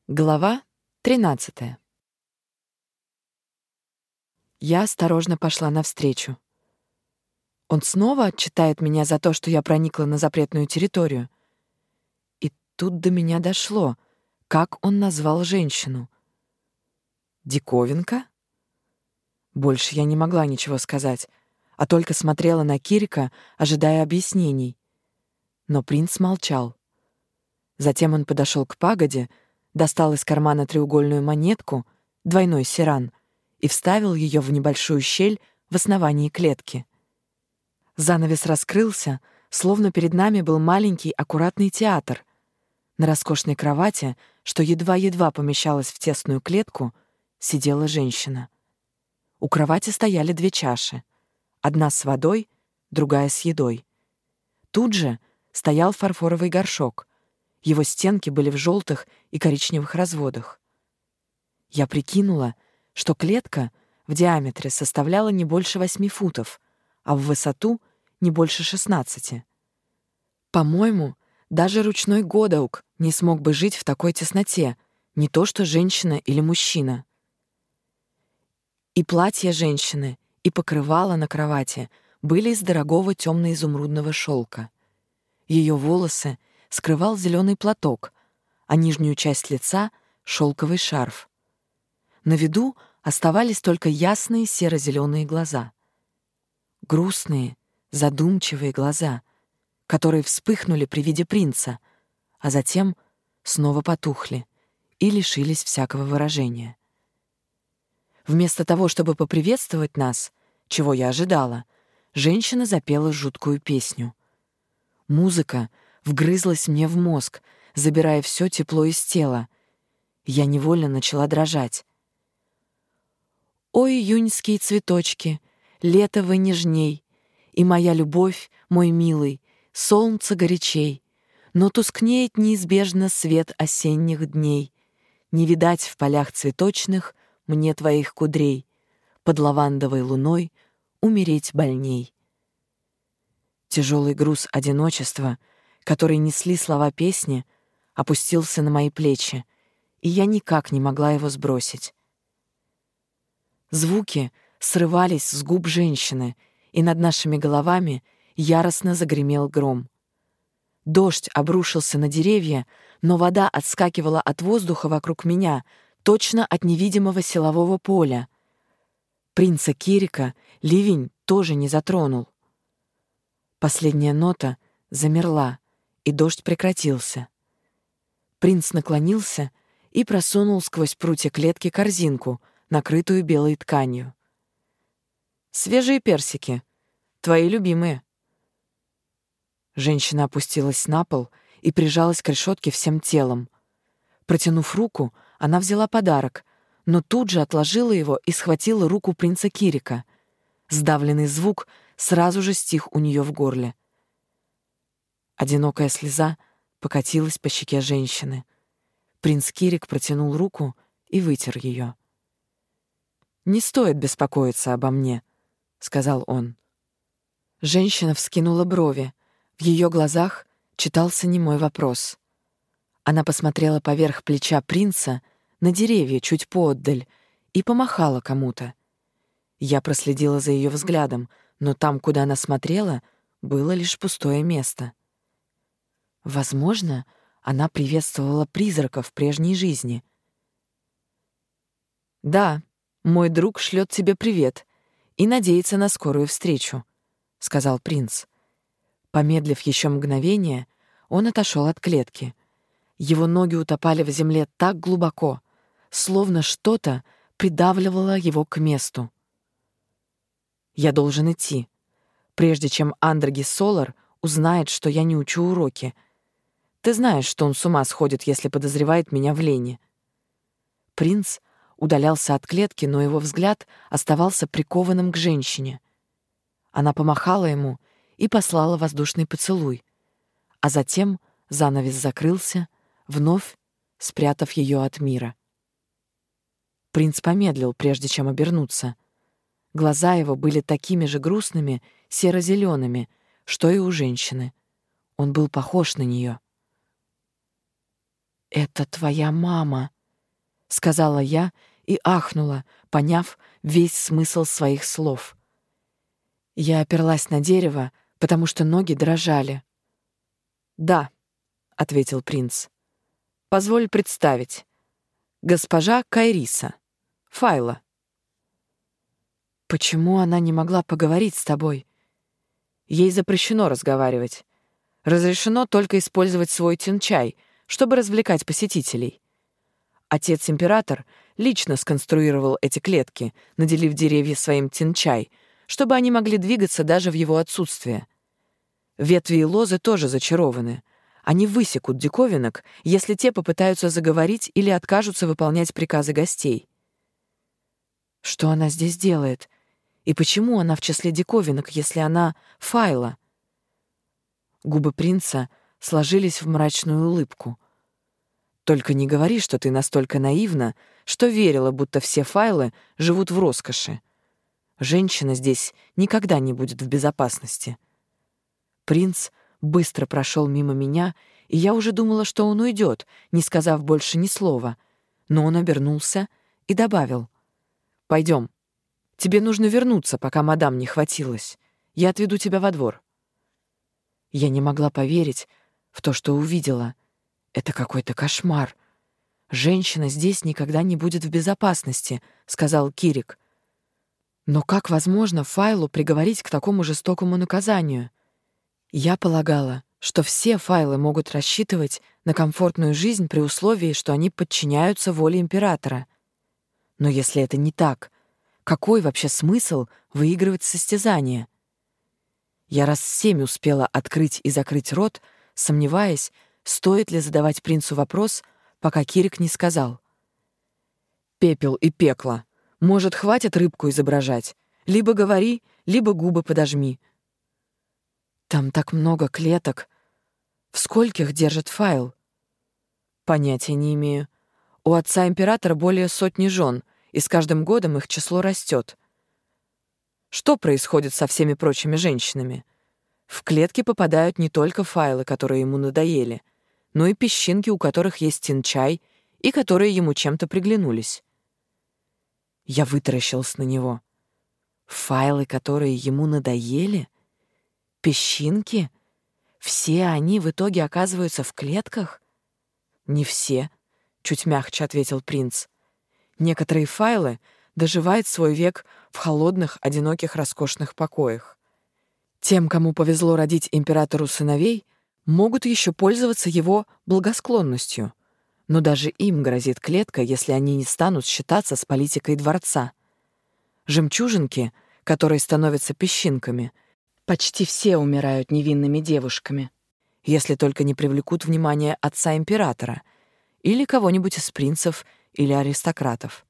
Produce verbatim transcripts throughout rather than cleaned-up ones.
Глава тринадцатая. Я осторожно пошла навстречу. Он снова отчитает меня за то, что я проникла на запретную территорию. И тут до меня дошло, как он назвал женщину. Диковинка? Больше я не могла ничего сказать, а только смотрела на Кирика, ожидая объяснений. Но принц молчал. Затем он подошел к пагоде, достал из кармана треугольную монетку, двойной сиран, и вставил ее в небольшую щель в основании клетки. Занавес раскрылся, словно перед нами был маленький аккуратный театр. На роскошной кровати, что едва-едва помещалась в тесную клетку, сидела женщина. У кровати стояли две чаши, одна с водой, другая с едой. Тут же стоял фарфоровый горшок. Его стенки были в желтых и коричневых разводах. Я прикинула, что клетка в диаметре составляла не больше восьми футов, а в высоту не больше шестнадцати. По-моему, даже ручной Годаук не смог бы жить в такой тесноте, не то что женщина или мужчина. И платье женщины, и покрывало на кровати были из дорогого темно-изумрудного шелка. Ее волосы скрывал зеленый платок, а нижнюю часть лица — шелковый шарф. На виду оставались только ясные серо-зеленые глаза. Грустные, задумчивые глаза, которые вспыхнули при виде принца, а затем снова потухли и лишились всякого выражения. Вместо того, чтобы поприветствовать нас, чего я ожидала, женщина запела жуткую песню. Музыка вгрызлась мне в мозг, забирая все тепло из тела. Я невольно начала дрожать. «Ой, июньские цветочки, лето вы нежней, и моя любовь, мой милый, солнце горячей, но тускнеет неизбежно свет осенних дней. Не видать в полях цветочных мне твоих кудрей, под лавандовой луной умереть больней». Тяжелый груз одиночества, который несли слова песни, опустился на мои плечи, и я никак не могла его сбросить. Звуки срывались с губ женщины, и над нашими головами яростно загремел гром. Дождь обрушился на деревья, но вода отскакивала от воздуха вокруг меня, точно от невидимого силового поля. Принца Кирика ливень тоже не затронул. Последняя нота замерла, и дождь прекратился. Принц наклонился и просунул сквозь прутья клетки корзинку, накрытую белой тканью. «Свежие персики, твои любимые». Женщина опустилась на пол и прижалась к решетке всем телом. Протянув руку, она взяла подарок, но тут же отложила его и схватила руку принца Кирика. Сдавленный звук сразу же стих у нее в горле. Одинокая слеза покатилась по щеке женщины. Принц Кирик протянул руку и вытер ее. «Не стоит беспокоиться обо мне», — сказал он. Женщина вскинула брови. В ее глазах читался немой вопрос. Она посмотрела поверх плеча принца на деревья чуть поотдаль и помахала кому-то. Я проследила за ее взглядом, но там, куда она смотрела, было лишь пустое место. Возможно, она приветствовала призраков прежней жизни. «Да, мой друг шлет тебе привет и надеется на скорую встречу», — сказал принц. Помедлив еще мгновение, он отошел от клетки. Его ноги утопали в земле так глубоко, словно что-то придавливало его к месту. «Я должен идти, прежде чем Андраги Солар узнает, что я не учу уроки. Ты знаешь, что он с ума сходит, если подозревает меня в лени». Принц удалялся от клетки, но его взгляд оставался прикованным к женщине. Она помахала ему и послала воздушный поцелуй, а затем занавес закрылся, вновь спрятав ее от мира. Принц помедлил, прежде чем обернуться. Глаза его были такими же грустными, серо-зелеными, что и у женщины. Он был похож на нее. «Это твоя мама», — сказала я и ахнула, поняв весь смысл своих слов. Я оперлась на дерево, потому что ноги дрожали. «Да», — ответил принц. «Позволь представить. Госпожа Кайриса. Файла». «Почему она не могла поговорить с тобой?» «Ей запрещено разговаривать. Разрешено только использовать свой тинчай, чтобы развлекать посетителей. Отец-император лично сконструировал эти клетки, наделив деревья своим тинчай, чтобы они могли двигаться даже в его отсутствие. Ветви и лозы тоже зачарованы. Они высекут диковинок, если те попытаются заговорить или откажутся выполнять приказы гостей». «Что она здесь делает? И почему она в числе диковинок, если она Файла?» Губы принца сложились в мрачную улыбку. «Только не говори, что ты настолько наивна, что верила, будто все Файлы живут в роскоши. Женщина здесь никогда не будет в безопасности». Принц быстро прошел мимо меня, и я уже думала, что он уйдет, не сказав больше ни слова. Но он обернулся и добавил: «Пойдем. Тебе нужно вернуться, пока мадам не хватилась. Я отведу тебя во двор». Я не могла поверить в то, что увидела. Это какой-то кошмар. «Женщина здесь никогда не будет в безопасности», — сказал Кирик. «Но как возможно Файлу приговорить к такому жестокому наказанию?» Я полагала, что все Файлы могут рассчитывать на комфортную жизнь при условии, что они подчиняются воле императора. Но если это не так, какой вообще смысл выигрывать состязание? Я раз семь успела открыть и закрыть рот, сомневаясь, стоит ли задавать принцу вопрос, пока Кирик не сказал: «Пепел и пекло. Может, хватит рыбку изображать? Либо говори, либо губы подожми». «Там так много клеток. В скольких держит Файл?» «Понятия не имею. У отца императора более сотни жен, и с каждым годом их число растет. Что происходит со всеми прочими женщинами? В клетки попадают не только Файлы, которые ему надоели, но и песчинки, у которых есть тинчай, и которые ему чем-то приглянулись». Я вытаращился на него. Файлы, которые ему надоели? Песчинки? Все они в итоге оказываются в клетках? «Не все», — чуть мягче ответил принц. «Некоторые Файлы доживают свой век в холодных, одиноких, роскошных покоях. Тем, кому повезло родить императору сыновей, могут еще пользоваться его благосклонностью, но даже им грозит клетка, если они не станут считаться с политикой дворца. Жемчужинки, которые становятся песчинками, почти все умирают невинными девушками, если только не привлекут внимание отца императора или кого-нибудь из принцев или аристократов».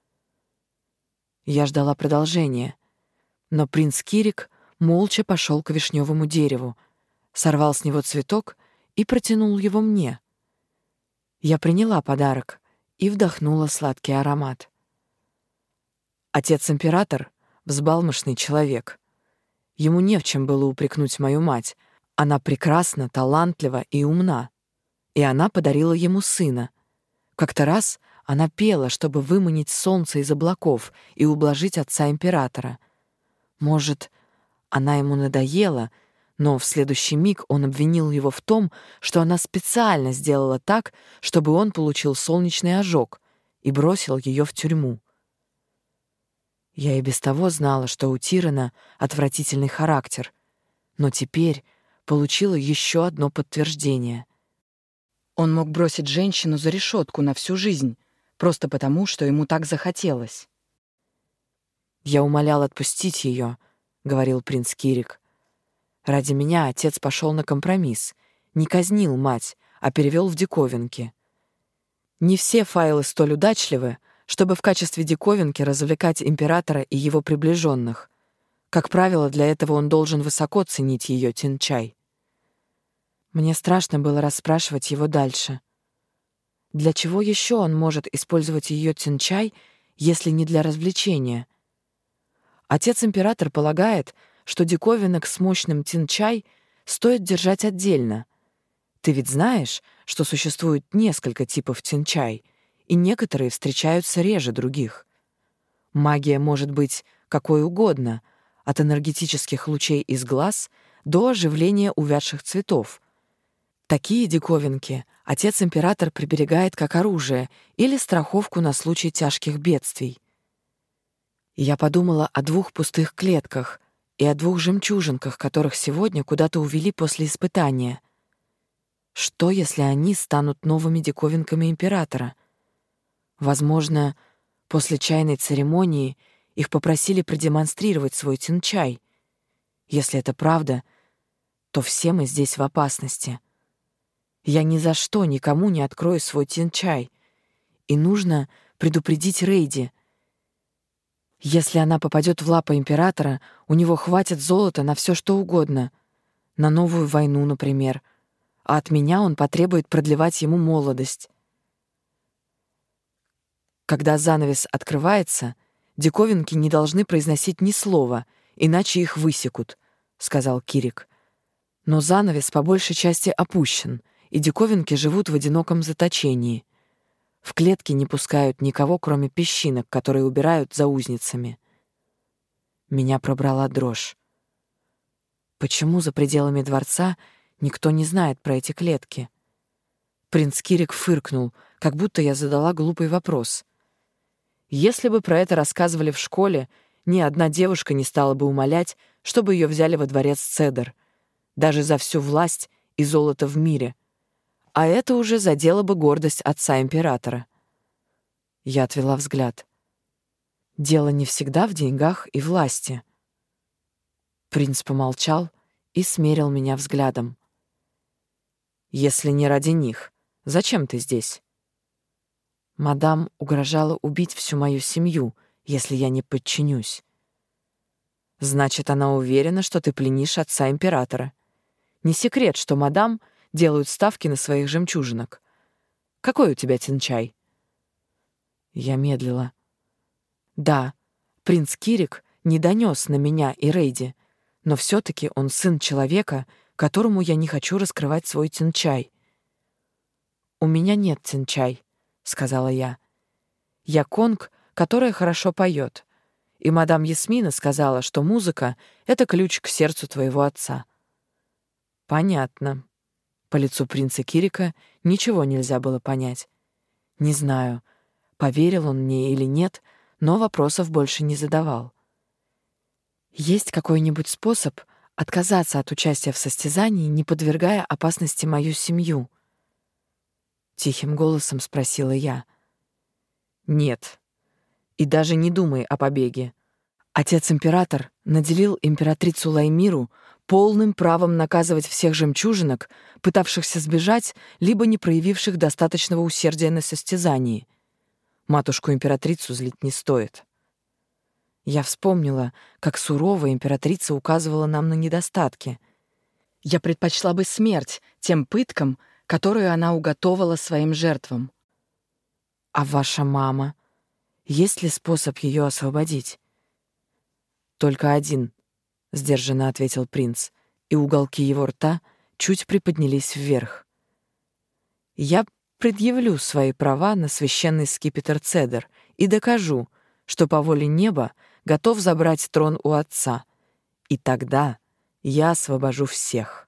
Я ждала продолжения, но принц Кирик молча пошел к вишневому дереву, сорвал с него цветок и протянул его мне. Я приняла подарок и вдохнула сладкий аромат. Отец-император — взбалмошный человек. Ему не в чем было упрекнуть мою мать. Она прекрасна, талантлива и умна. И она подарила ему сына. Как-то раз она пела, чтобы выманить солнце из облаков и ублажить отца императора. Может, она ему надоела, но в следующий миг он обвинил его в том, что она специально сделала так, чтобы он получил солнечный ожог, и бросил ее в тюрьму. Я и без того знала, что у Тирана отвратительный характер, но теперь получила еще одно подтверждение. Он мог бросить женщину за решетку на всю жизнь, просто потому, что ему так захотелось. «Я умолял отпустить ее», — говорил принц Кирик. «Ради меня отец пошел на компромисс, не казнил мать, а перевел в диковинки. Не все Файлы столь удачливы, чтобы в качестве диковинки развлекать императора и его приближенных. Как правило, для этого он должен высоко ценить ее тинчай». Мне страшно было расспрашивать его дальше. Для чего еще он может использовать ее тинчай, если не для развлечения? Отец-император полагает, что диковинок с мощным тинчай стоит держать отдельно. Ты ведь знаешь, что существует несколько типов тинчай, и некоторые встречаются реже других. Магия может быть какой угодно, от энергетических лучей из глаз до оживления увядших цветов. Такие диковинки отец-император приберегает как оружие или страховку на случай тяжких бедствий. Я подумала о двух пустых клетках и о двух жемчужинках, которых сегодня куда-то увели после испытания. Что, если они станут новыми диковинками императора? Возможно, после чайной церемонии их попросили продемонстрировать свой тинчай. Если это правда, то все мы здесь в опасности. Я ни за что никому не открою свой тинчай, и нужно предупредить Рейди. Если она попадет в лапы императора, у него хватит золота на все, что угодно. На новую войну, например. А от меня он потребует продлевать ему молодость. Когда занавес открывается, диковинки не должны произносить ни слова, иначе их высекут, — сказал Кирик. Но занавес по большей части опущен, и диковинки живут в одиноком заточении. В клетки не пускают никого, кроме песчинок, которые убирают за узницами. Меня пробрала дрожь. Почему за пределами дворца никто не знает про эти клетки? Принц Кирик фыркнул, как будто я задала глупый вопрос. Если бы про это рассказывали в школе, ни одна девушка не стала бы умолять, чтобы ее взяли во дворец Цедр, даже за всю власть и золото в мире. А это уже задело бы гордость отца императора. Я отвела взгляд. Дело не всегда в деньгах и власти. Принц помолчал и смерил меня взглядом. Если не ради них, зачем ты здесь? Мадам угрожала убить всю мою семью, если я не подчинюсь. Значит, она уверена, что ты пленишь отца императора. Не секрет, что мадам делают ставки на своих жемчужинок. Какой у тебя тинчай? Я медлила. Да, принц Кирик не донес на меня и Рейди, но все-таки он сын человека, которому я не хочу раскрывать свой тинчай. «У меня нет тинчай», — сказала я. «Я конг, которая хорошо поет, и мадам Ясмина сказала, что музыка — это ключ к сердцу твоего отца». «Понятно». По лицу принца Кирика ничего нельзя было понять. Не знаю, поверил он мне или нет, но вопросов больше не задавал. «Есть какой-нибудь способ отказаться от участия в состязании, не подвергая опасности мою семью?» Тихим голосом спросила я. «Нет. И даже не думай о побеге. Отец-император наделил императрицу Лаймиру полным правом наказывать всех жемчужинок, пытавшихся сбежать, либо не проявивших достаточного усердия на состязании. Матушку-императрицу злить не стоит». Я вспомнила, как сурово императрица указывала нам на недостатки. Я предпочла бы смерть тем пыткам, которую она уготовала своим жертвам. «А ваша мама? Есть ли способ ее освободить?» «Только один», — сдержанно ответил принц, и уголки его рта чуть приподнялись вверх. «Я предъявлю свои права на священный скипетр Цедр и докажу, что по воле неба готов забрать трон у отца, и тогда я освобожу всех».